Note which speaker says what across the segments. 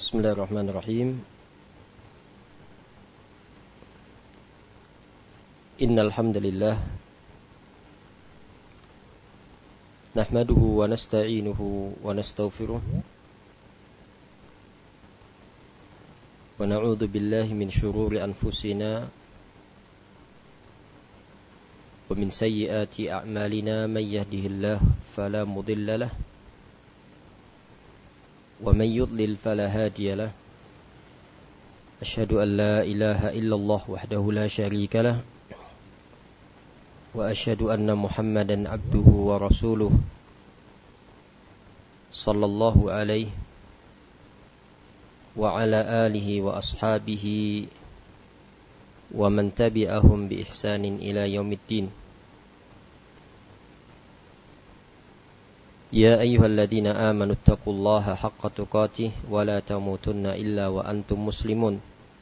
Speaker 1: Bismillahirrahmanirrahim. Innal hamdalillah nahmaduhu wa nasta'inuhu wa nastaghfiruh wa na'udzu billahi min shururi anfusina wa min sayyiati a'malina may yahdihillahu fala mudilla lahu ومن يضلل فلا هادي له أشهد أن لا إله إلا الله وحده لا شريك له وأشهد أن محمدا عبده ورسوله صلى الله عليه وعلى آله وأصحابه ومن تبعهم بإحسان إلى يوم الدين. يا أيها الذين آمنوا اتقوا الله حق تقاته ولا تموتن إلا وأنتم مسلمون.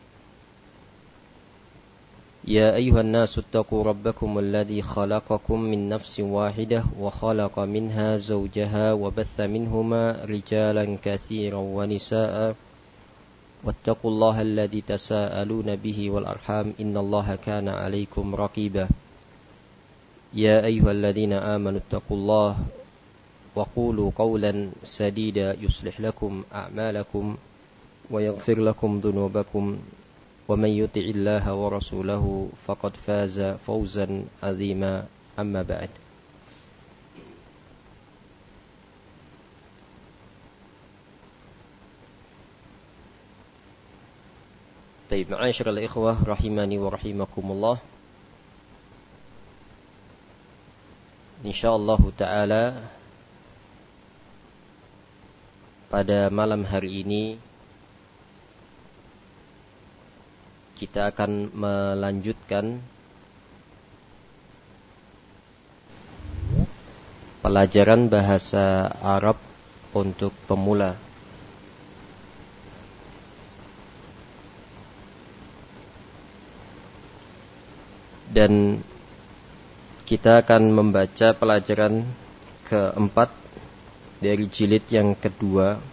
Speaker 1: يا أيها الناس اتقوا ربكم الذي خلقكم من نفس واحدة وخلق منها زوجها وبث منهما رجالا كثيرا ونساء واتقوا الله الذي تساءلون به والأرحام إن الله كان عليكم رقيبا. يا أيها الذين آمنوا اتقوا الله وقولوا قولا سديدا يصلح لكم أعمالكم ويغفر لكم ذنوبكم ومن يطع الله ورسوله فقد فاز فوزا عظيما أما بعد. طيب معاشر الإخوة رحمني ورحمكم الله. Insyaallah ta'ala pada malam hari ini kita akan melanjutkan pelajaran bahasa Arab untuk pemula. Dan kita akan membaca pelajaran keempat dari jilid yang kedua.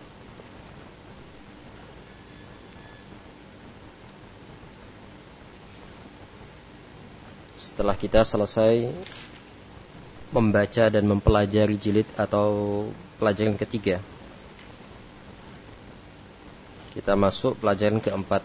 Speaker 1: Setelah kita selesai membaca dan mempelajari jilid atau pelajaran ketiga, kita masuk pelajaran keempat.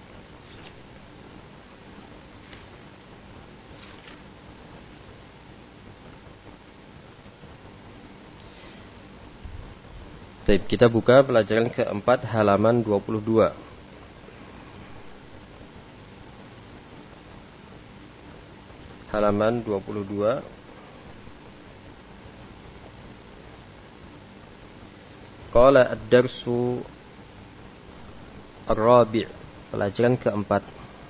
Speaker 1: Kita buka pelajaran keempat halaman 22. Halaman 22. Qala ad-darsu ar-rabi', pelajaran keempat.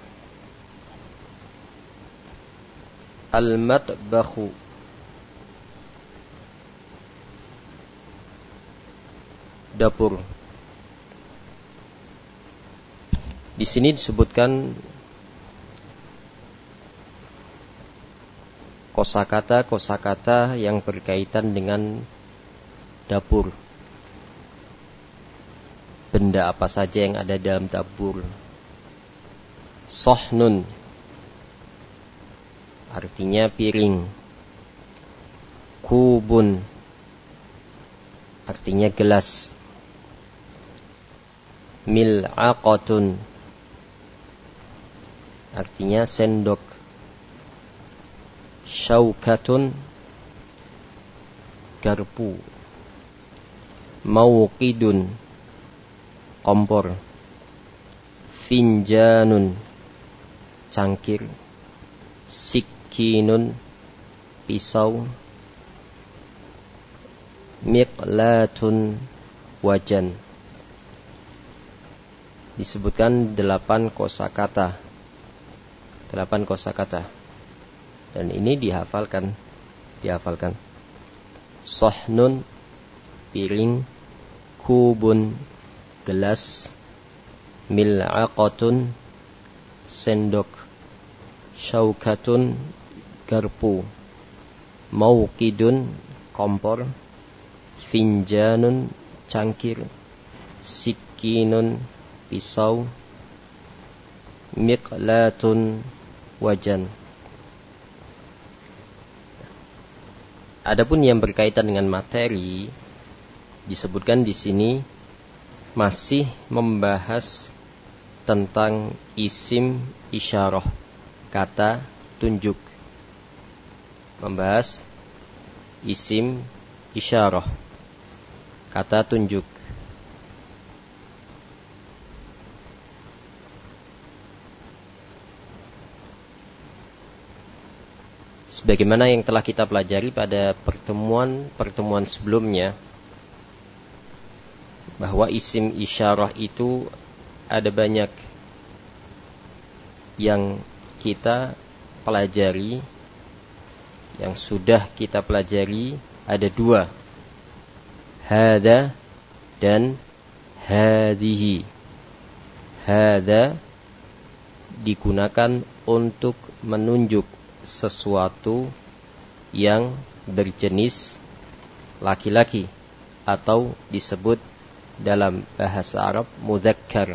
Speaker 1: Al-matbakhu, dapur. Di sini disebutkan kosakata yang berkaitan dengan dapur. Benda apa saja yang ada dalam dapur. Sahnun, artinya piring. Kubun, artinya gelas. Mil'aqatun, artinya sendok. Syaukatun, garpu. Mauqidun, kompor. Finjanun, cangkir. Sikinun, pisau. Miqlatun, wajan. Disebutkan 8 kosakata. Dan ini dihafalkan. Sahnun, piring. Kubun, gelas. Mil'aqatun, sendok. Syaukatun, garpu. Mauqidun, kompor. Finjanun, cangkir. sikinun, pisau, miqlatun, wajan. Adapun yang berkaitan dengan materi disebutkan di sini masih membahas tentang isim isyarah, kata tunjuk. Membahas isim isyarah, kata tunjuk. Sebagaimana yang telah kita pelajari pada pertemuan sebelumnya, bahwa isim isyarah itu ada banyak yang kita pelajari. Yang sudah kita pelajari ada 2, hada dan hadihi. Hada digunakan untuk menunjuk sesuatu yang berjenis laki-laki atau disebut dalam bahasa Arab mudzakkar.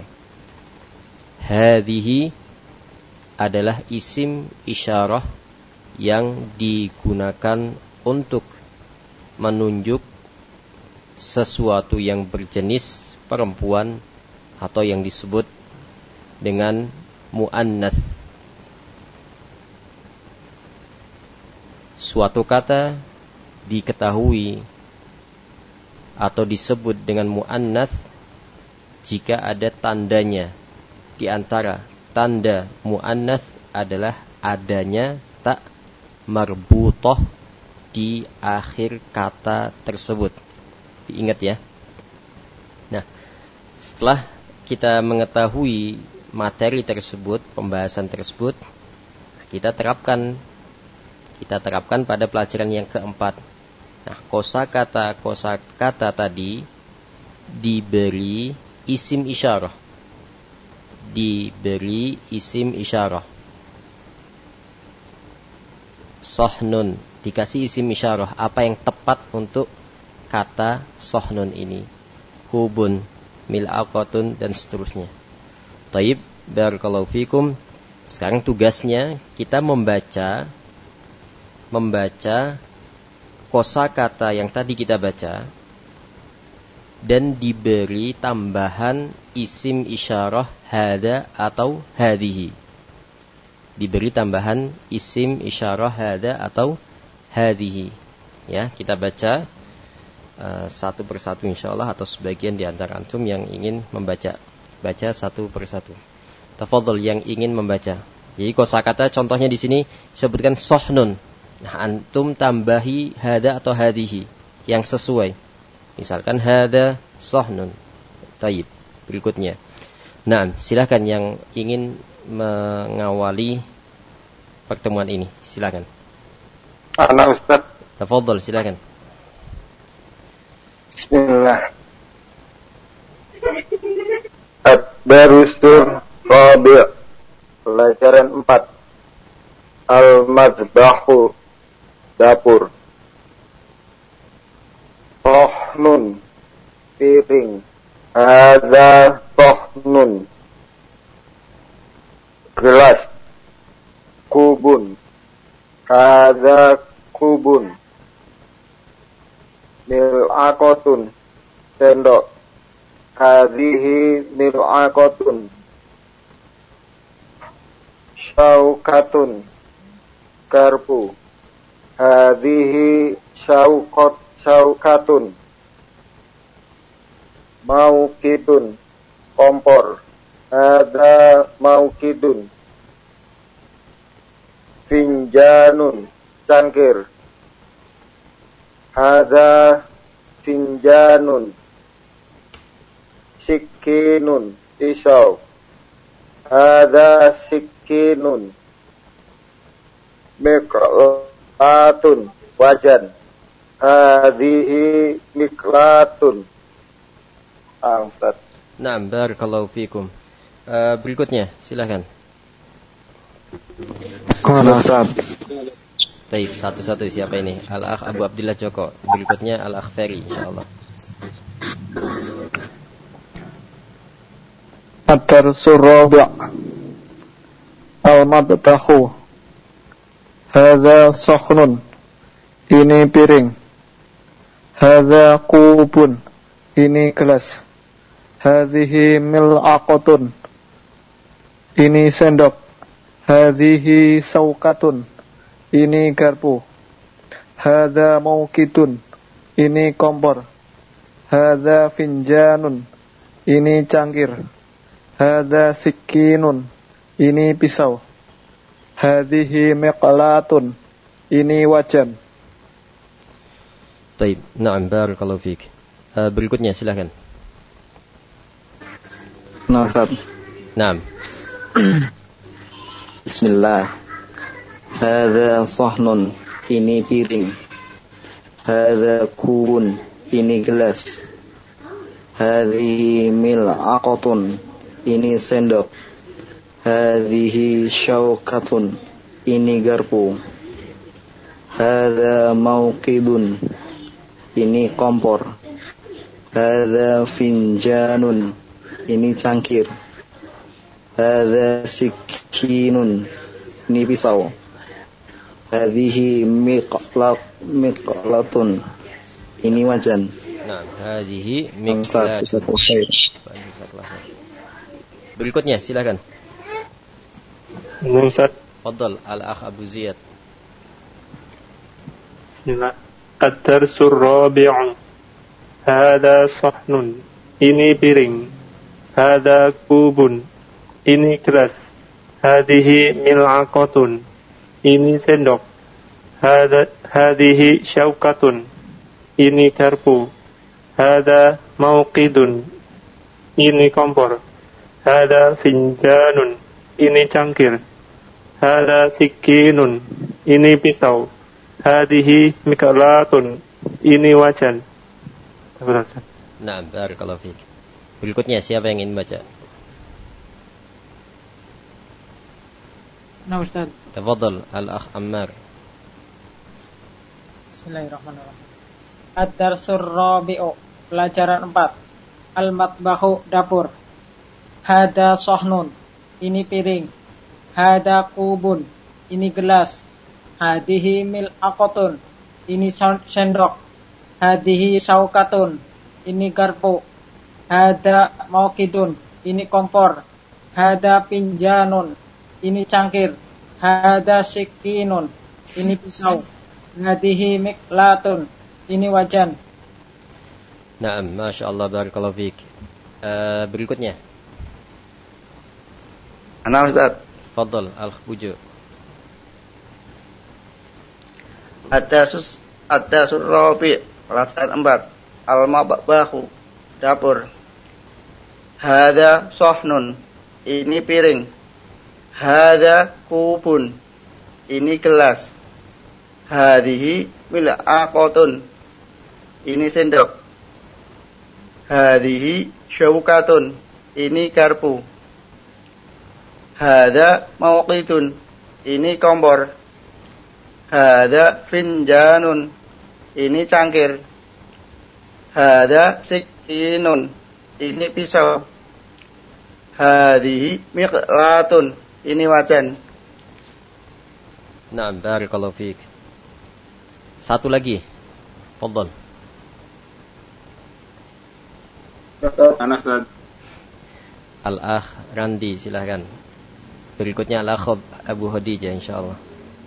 Speaker 1: Hadihi adalah isim isyarah yang digunakan untuk menunjuk sesuatu yang berjenis perempuan atau yang disebut dengan muannats. Suatu kata diketahui atau disebut dengan muannats jika ada tandanya. Di antara tanda muannats adalah adanya ta marbutah di akhir kata tersebut. Diingat ya. Nah, setelah kita mengetahui materi tersebut, pembahasan tersebut, kita terapkan pada pelajaran yang keempat. Nah, kosakata tadi diberi isim isyarah. Diberi isim isyarah. Sohnun, dikasih isim isyarah. Apa yang tepat untuk kata sohnun ini? Hubun, mil'aqatun, dan seterusnya. Taib, barakallahu fikum. Sekarang tugasnya kita membaca kosakata yang tadi kita baca dan diberi tambahan isim isyarah hada atau hadihi. Diberi tambahan isim isyarah hada atau hadihi. Ya, kita baca satu persatu insyaallah, atau sebagian di antara antum yang ingin membaca. Baca satu persatu. Tafadhol yang ingin membaca. Jadi kosakata contohnya di sini disebutkan sohnun. Nah, antum tambahi hada atau hadihi yang sesuai. Misalkan hada sohnun. Taib. Berikutnya. Nah, silakan yang ingin mengawali pertemuan ini. Silakan.
Speaker 2: Ana Ustaz.
Speaker 1: Tafadhol, silakan.
Speaker 2: Bismillah. Ad-Darusul Rabi'. Pelajaran 4. Al-Madbahu, dapur. Tohnun, piring. Hadza tohnun, gelas. Kubun, hadza kubun. Mil'aqatun, sendok. Hadhihi mil'aqatun. Syaukatun, garpu. Hadhihi syaukatun. Maukidun, kompor. Hadza maukidun. Finjanun, cangkir. Hadza finjanun. Sikinun, pisau. Hadza sikinun. Miklatun, wajan. Hadhihi miklatun. Ustaz.
Speaker 1: Nah, barakallahu fikum. Berikutnya, silakan.
Speaker 2: Qala Ustaz.
Speaker 1: Baik, satu-satu siapa ini? Al-Akh Abu Abdillah Joko. Berikutnya Al-Akh Ferry insyaallah.
Speaker 2: Ad-darsul rabi' al-madbahu. Hadza sakhnun, ini piring. Hadza kubun, ini gelas. Hadhihi mil'aqatun, ini sendok. Hadhihi saukatun, ini garpu. Hadza mauqidun, ini kompor. Hadza finjanun, ini cangkir. Hadza sikinun, ini pisau. Hadhihi miqlatun, ini wajan.
Speaker 1: Baik, na'am, barakallahu fiik. Berikutnya silakan.
Speaker 2: Nah, Ustaz.
Speaker 1: Naam.
Speaker 2: Bismillah. Hadza sahnun, ini piring. Hadza kubun, ini gelas. Hadhihi mil'aqatun, ini sendok. Hadhihi syaukatun, ini garpu. Hadza mauqidun, ini kompor. Hadza finjanun, ini cangkir. Hadza sikinun, ini pisau. Hadhihi miqlatun, ini wajan.
Speaker 1: Nah, hadhihi miqlatun. Berikutnya silakan.
Speaker 3: Ustaz.
Speaker 1: Fadhal al-akh Abu Ziyad.
Speaker 3: Bismillah. Ad-darsul rabi'u. Hadza sahnun, ini piring. Hadza kubun, ini gelas. Hadhihi mil'aqatun, ini sendok. Hadhihi syaukatun, ini garpu. Hadza mauqidun, ini kompor. Hadza finjanun, ini cangkir. Hadza sikinun, ini pisau. Hadhihi miqlatun, ini wajan.
Speaker 1: Nah, barakallahu fiik. Berikutnya siapa yang ingin baca?
Speaker 4: Nah, Ustaz.
Speaker 1: Tafadhal al-akh Ammar.
Speaker 4: Bismillahirrahmanirrahim. Ad-darsul rabi'u, pelajaran 4. Al-matbahu, dapur. Hadza sahnun, ini piring. Hadza kubun, ini gelas. Hadhihi mil'aqatun, ini sendok. Hadhihi saukatun, ini garpu. Hadza mauqidun, ini kompor. Hadza pinjanun, ini cangkir. Hadza sikinun, ini pisau. Hadhihi miqlatun, ini wajan.
Speaker 1: Naam, masyaallah, barakallahu fiik. Berikutnya.
Speaker 2: Ana Ustaz.
Speaker 1: Fadhal al-akh Buju.
Speaker 2: Ad-darsul rabi', pelajaran 4. Al-matbahu, dapur. Hadza sahnun, ini piring. Hadza kubun, ini gelas. Hadhihi mil'aqatun, ini sendok. Hadhihi syaukatun, ini garpu. Hadza mauqidun, ini kompor. Hadza finjanun, ini cangkir. Hadza sikinun, ini pisau. Hadhihi miqlatun, ini wajan.
Speaker 1: Naam, barakallahu fiik. Satu lagi. Fadhal.
Speaker 3: Anas Ustaz.
Speaker 1: Al-akh Randi, silahkan. Berikutnya al-akh Abu Khadijah, insyaallah.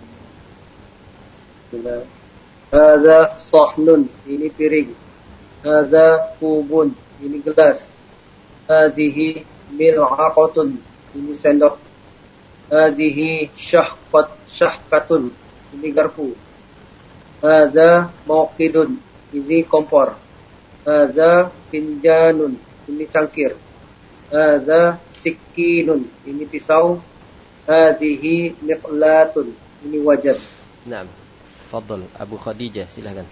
Speaker 5: Hadza sahnun, ini piring. Hadza kubun, ini gelas. Hadhihi mil'aqatun, ini sendok. Hadhihi syahkatun, ini garpu. Hadza mauqidun, ini kompor. Hadza finjanun, ini cangkir. Hadza sikinun, ini pisau. Hadhihi miqlatun, ini wajan.
Speaker 1: Naam. Fadhal Abu Khadijah, silahkan.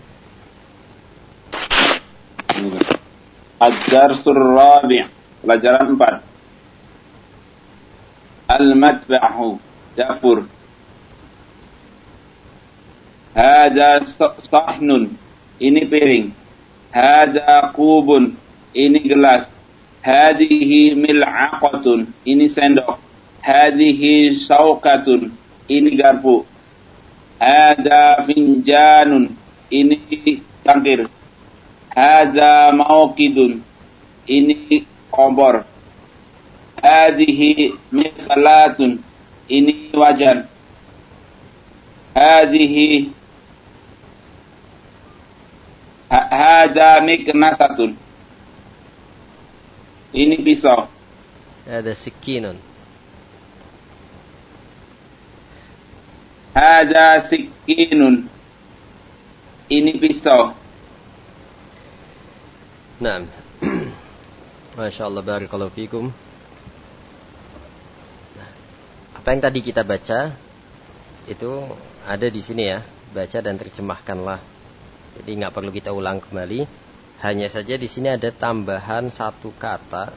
Speaker 6: Ad-darsul rabi', pelajaran 4. Al-matbahu, dapur. Hadza sahnun, ini piring. Hadza kubun, ini gelas. Hadhihi mil'aqatun, ini sendok. Hadhihi saukatun, ini garpu. Hada finjanun, ini cangkir. Hada mauqidun, ini kompor. Hadhihi miqlatun, ini wajan. Hadhihi hada miknasatun, ini pisau.
Speaker 1: Ada sikinun.
Speaker 6: Hada sikinun, ini pisau.
Speaker 1: Naam. Masya Allah, barakallahu fikum. Apa yang tadi kita baca itu ada di sini ya. Baca dan terjemahkanlah. Jadi nggak perlu kita ulang kembali. Hanya saja di sini ada tambahan satu kata.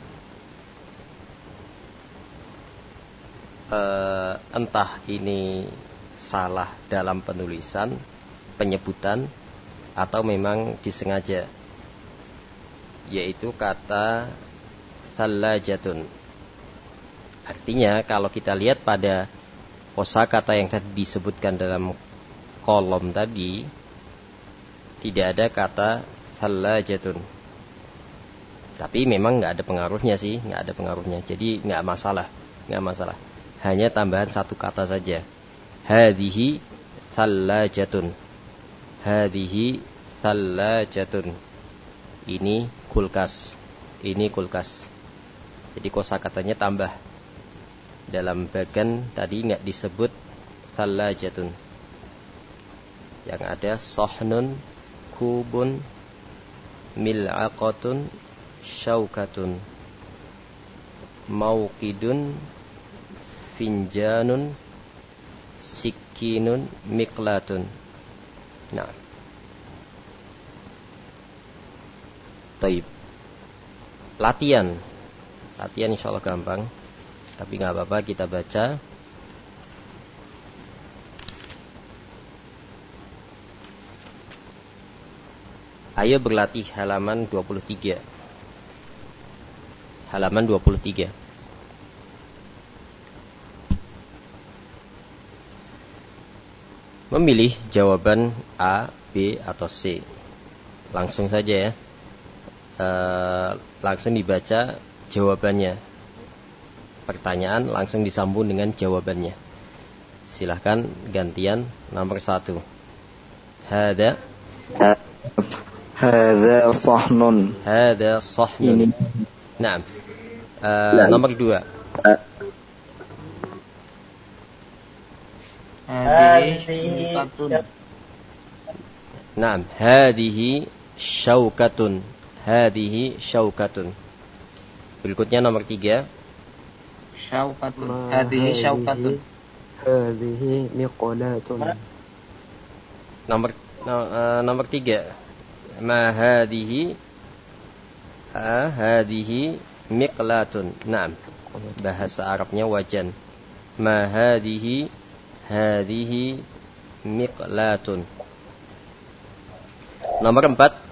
Speaker 1: Entah ini salah dalam penulisan, penyebutan, atau memang disengaja. Yaitu kata thalajatun. Artinya kalau kita lihat pada kosakata yang tadi disebutkan dalam kolom tadi, tidak ada kata thalajatun. Tapi memang nggak ada pengaruhnya sih, nggak ada pengaruhnya. Jadi nggak masalah. Hanya tambahan satu kata saja. Hadhihi thalajatun. Hadhihi thalajatun. Ini kulkas. Jadi kosakatanya tambah. Dalam bagan tadi nggak disebut thalajatun. Yang ada sahnun, kubun, mil'aqatun, syaukatun, mauqidun, finjanun, sikinun, miqlatun. Nah. Taib. Latihan insyaallah gampang. Tapi nggak apa-apa, kita baca. Ayo berlatih halaman 23. Halaman 23. Memilih jawaban A, B, atau C. Langsung saja ya. Langsung dibaca jawabannya. Pertanyaan langsung disambung dengan jawabannya. Silahkan gantian nomor 1. Hada
Speaker 2: sahnun.
Speaker 1: Hada sahnun. Naam. Nomor 2.
Speaker 7: Hadihi syaukatun.
Speaker 1: Naam, hadihi syaukatun. Hadihi syaukatun. Berikutnya nomor 3.
Speaker 7: Syaukatun. Hadihi syaukatun.
Speaker 3: Hadihi miqlatun.
Speaker 1: Nomor 3. Ma hadihi hadihi miqlatun. Naam. Bahasa Arabnya wajan. Ma hadihi miqlatun. Nomor 4.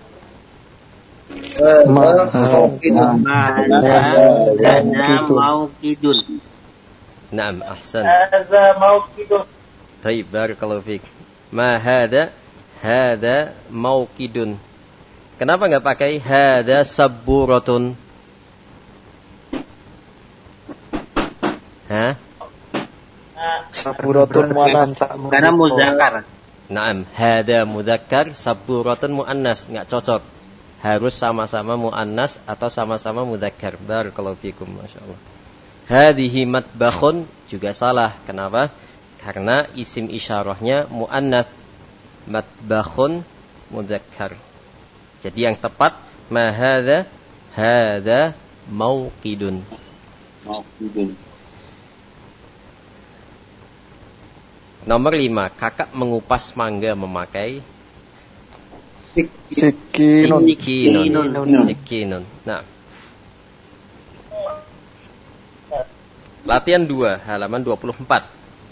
Speaker 7: Mauqidun.
Speaker 1: Naam, ahsan.
Speaker 3: Hadza mauqidun.
Speaker 1: Baik, barakallahu fiik. Ma hada mauqidun. Kenapa enggak pakai hada sabburatun? Hah?
Speaker 2: Sabburatun muannas.
Speaker 7: Karena muzakkar.
Speaker 1: Naam, hada mudzakkar, sabburatun muannas, enggak cocok. Harus sama-sama muannas atau sama-sama mudzakkar. Barakallahu fikum, masyaallah. Hadhihi matbakhun juga salah. Kenapa? Karena isim isyarahnya muannas. Matbakhun mudzakkar. Jadi yang tepat ma hadza mauqidun.
Speaker 6: Mauqidun.
Speaker 1: Nomor 5, kakak mengupas mangga memakai Sikinun. Nah. Latihan 2, halaman 24.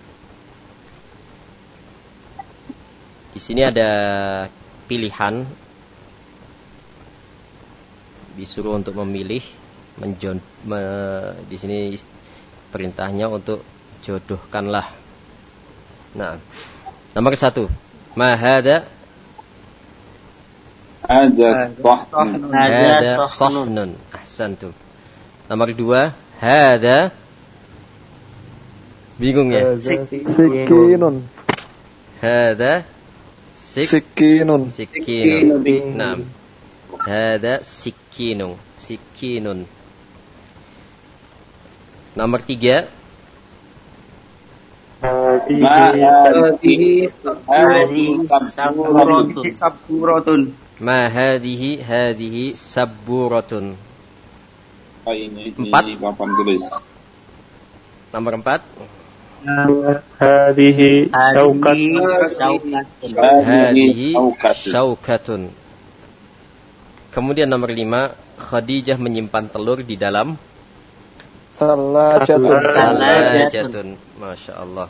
Speaker 1: Di sini ada pilihan. Disuruh untuk memilih Di sini perintahnya untuk jodohkanlah. Nah, nomor 1. Ma hada?
Speaker 6: Hada sahnun.
Speaker 1: Hada sahnun. Ahsantum. Nomor 2. Hada. Bingung ya?
Speaker 2: Sikinun.
Speaker 1: Hada
Speaker 2: Sikinun.
Speaker 1: sikinun. Nah, hada sikinun. Sikinun. Nomor 3.
Speaker 5: Hadhihi
Speaker 7: Sabburatun.
Speaker 1: Ma hadihi sabburatun.
Speaker 6: Ini
Speaker 1: 4.
Speaker 6: papan tulis.
Speaker 1: Nomor 4.
Speaker 3: Hadhihi syauqatun.
Speaker 1: Hadihi syaukatun. Kemudian nomor 5. Khadijah menyimpan telur di dalam
Speaker 2: Salajatun.
Speaker 1: salajatun. Masya Allah.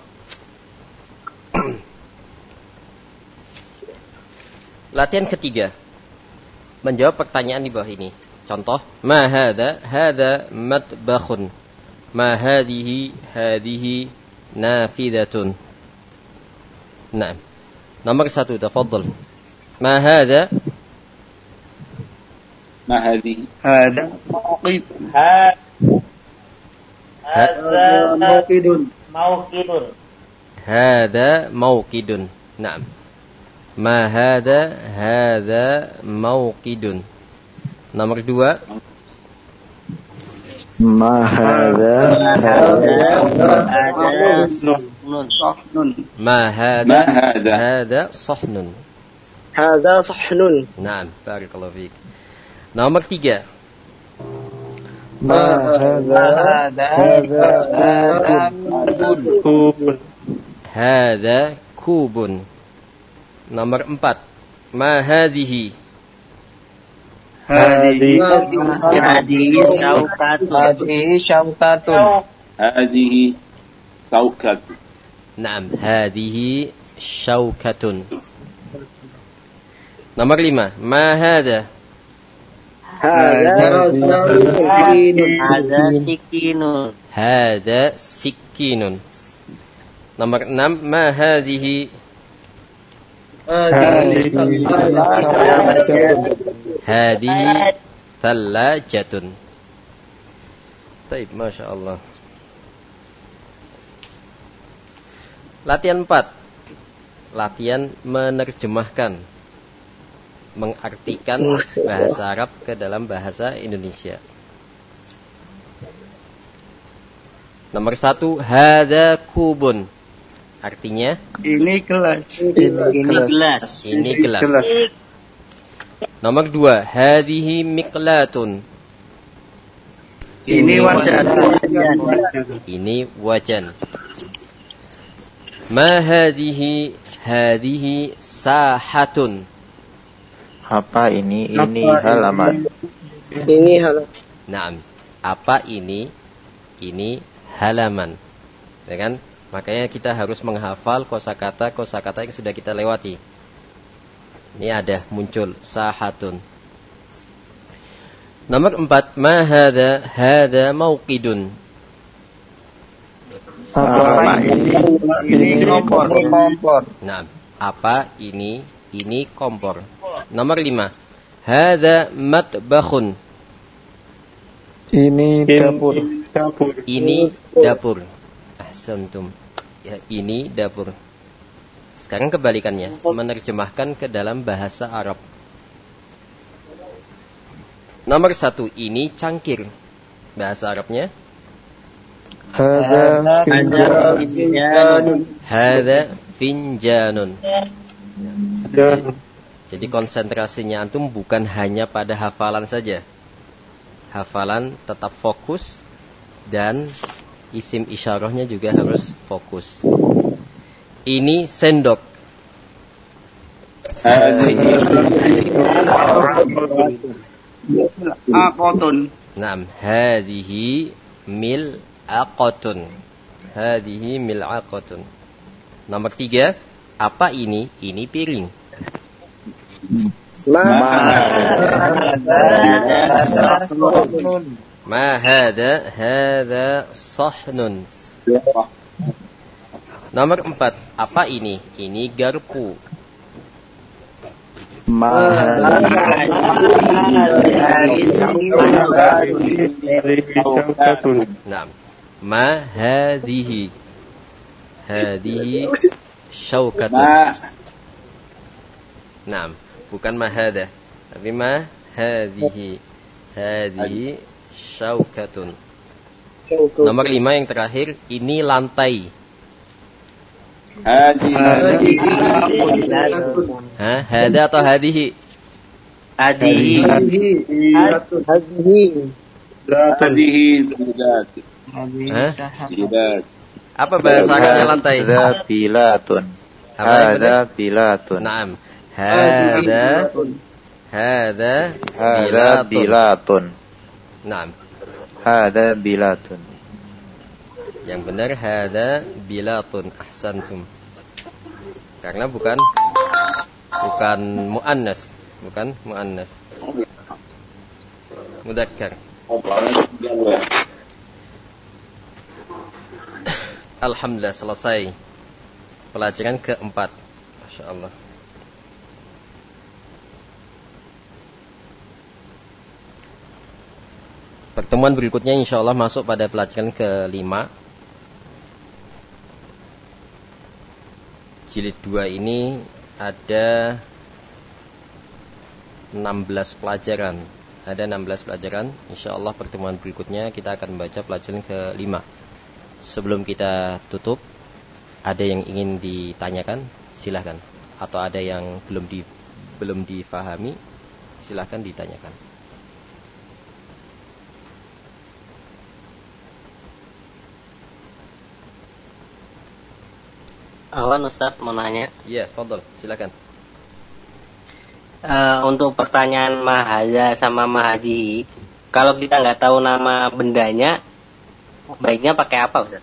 Speaker 1: Latihan ketiga. Menjawab pertanyaan di bawah ini. Contoh. Ma hada? Hada matbakhun. Ma hadihi? Hadihi nafidatun. Nah. Nomor 1. Tafadhal. Ma hada?
Speaker 6: Ma hadhihi?
Speaker 7: Hada mauqid.
Speaker 1: Hada mauqidun. Naam. Ma hada? Hada mauqidun. Nomor 2.
Speaker 2: Ma hada?
Speaker 7: Sahnun.
Speaker 1: Ma hada?
Speaker 6: Ma hada?
Speaker 1: Hada sahnun.
Speaker 3: Hadza sahnun.
Speaker 1: Naam. Barakallahu fiik. Nomor 3.
Speaker 2: Ma hada? Hada kubun.
Speaker 1: Hada kubun. Nomor 4. Ma hadihi?
Speaker 7: Hadhihi syauqatun.
Speaker 6: Hadhihi saukatun.
Speaker 1: Naam. Hadihi syaukatun. Nomor 5. Ma hada?
Speaker 7: Hada sikinun.
Speaker 1: Hada sikinun. Nomor 6. Ma hadihi? Hadihi thalajatun. Baik, Masya Allah. Latihan 4. Latihan menerjemahkan, mengartikan bahasa Arab ke dalam bahasa Indonesia. Nomor 1. Hada kubun. Artinya?
Speaker 7: Ini gelas.
Speaker 1: Ini gelas. Nomor 2. Hadihi miqlatun.
Speaker 7: Ini wajan.
Speaker 1: Ini wajan. Ma hadihi? Hadihi sahatun.
Speaker 2: Apa ini? Ini halaman.
Speaker 3: Ini halaman.
Speaker 1: Naam. Apa ini? Ini halaman. Ya kan? Makanya kita harus menghafal kosakata yang sudah kita lewati. Ini ada muncul sahatun. Nomor 4. Ma hada? Hada mauqidun.
Speaker 2: Apa ini? Ini kompor.
Speaker 1: Nah, apa ini? Ini kompor. Nomor 5. Hada matbakhun.
Speaker 2: Ini dapur.
Speaker 1: Ini dapur. Ahsantum. Ya, ini dapur. Sekarang kebalikannya, menerjemahkan ke dalam bahasa Arab. Nomor 1. Ini cangkir. Bahasa Arabnya?
Speaker 2: Hada finjanun.
Speaker 1: Hada finjanun. Jadi konsentrasinya antum bukan hanya pada hafalan saja. Hafalan tetap fokus dan isim isyarahnya juga harus fokus. Ini sendok.
Speaker 7: Akotun.
Speaker 1: Naam, hadihi mil'aqatun. Hadihi mil'aqatun. Nomor 3, apa ini? Ini piring. Ma hada sahnun. Nomor 4, apa ini? Ini garpu.
Speaker 2: Ma
Speaker 1: Naam. Ma hadhihi. Hadhihi syaukatun. Naam, bukan ma hada, tapi ma hadhihi. Hadhihi syaukatun. Nomor 5 yang terakhir, ini lantai. Hada atau hadihi?
Speaker 7: Hadihi.
Speaker 1: Apa bahasa Arabnya lantai?
Speaker 2: Bilatun. Hada bilatun.
Speaker 1: Naam. Hada
Speaker 2: bilatun.
Speaker 1: Naam.
Speaker 2: Hada bilatun.
Speaker 1: Yang benar hada bilatun. Ahsantum. Karena bukan muannas, bukan muannas. Mudzakkar. Alhamdulillah, selesai pelajaran keempat. Masya Allah. Pertemuan berikutnya insya Allah masuk pada pelajaran kelima. Jilid 2 ini ada 16 pelajaran. Ada 16 pelajaran. Insya Allah pertemuan berikutnya kita akan membaca pelajaran kelima. Sebelum kita tutup, ada yang ingin ditanyakan? Silahkan. Atau ada yang belum difahami? Silahkan ditanyakan.
Speaker 8: Awan Ustaz mau nanya.
Speaker 1: Iya, fadhol, silakan.
Speaker 8: Untuk pertanyaan mahadha sama mahadihi, kalau kita nggak tahu nama bendanya, baiknya pakai apa, Ustaz?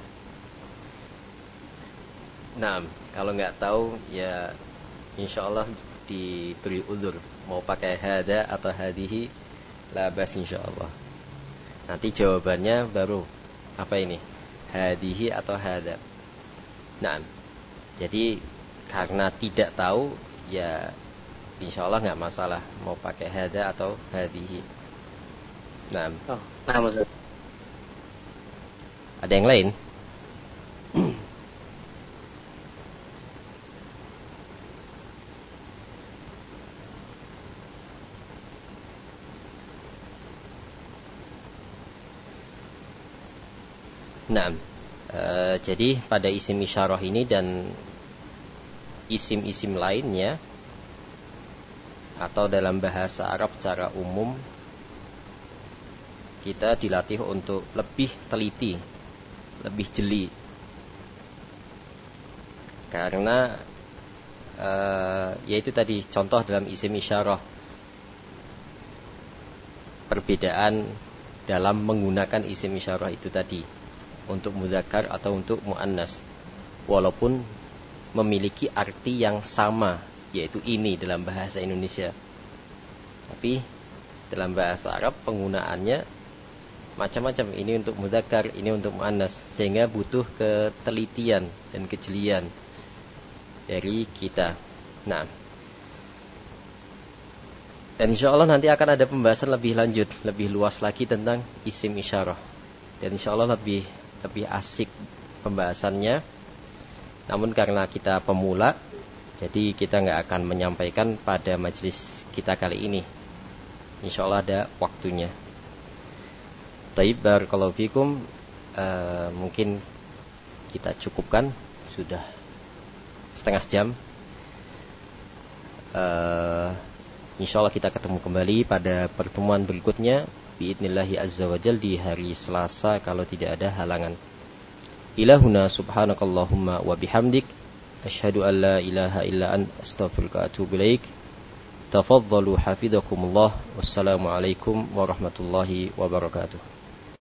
Speaker 1: Nah, kalau nggak tahu ya insya Allah diberi udzur. Mau pakai hada atau hadihi, labas insya Allah. Nanti jawabannya baru apa ini? Hadihi atau hada. Nah, jadi karena tidak tahu ya insya Allah nggak masalah mau pakai hada atau hadihi. Nah,
Speaker 8: Ustaz.
Speaker 1: Ada yang lain? Nah, jadi pada isim isyarah ini dan isim-isim lainnya atau dalam bahasa Arab secara umum kita dilatih untuk lebih teliti, lebih jeli. Karena yaitu tadi contoh dalam isim isyarah, perbedaan dalam menggunakan isim isyarah itu tadi untuk mudzakkar atau untuk muannas, walaupun memiliki arti yang sama, yaitu ini dalam bahasa Indonesia, tapi dalam bahasa Arab penggunaannya macam-macam. Ini untuk mudzakkar, ini untuk muannas, sehingga butuh ketelitian dan kejelian dari kita. Nah, dan insya Allah nanti akan ada pembahasan lebih lanjut, lebih luas lagi tentang isim isyarah, dan insya Allah lebih asik pembahasannya. Namun karena kita pemula, jadi kita nggak akan menyampaikan pada majelis kita kali ini. Insya Allah ada waktunya. Taib, barakallahu fikum. Mungkin kita cukupkan, sudah setengah jam. Insya Allah kita ketemu kembali pada pertemuan berikutnya biidnillahi azza wa jal di hari Selasa kalau tidak ada halangan. Ilahuna subhanakallahumma wa bihamdik asyhadu an la ilaha illa anta astaghfiruka wa atubu ilaik. Tafadhalu hafizakumullah. Wassalamu alaikum warahmatullahi wabarakatuh.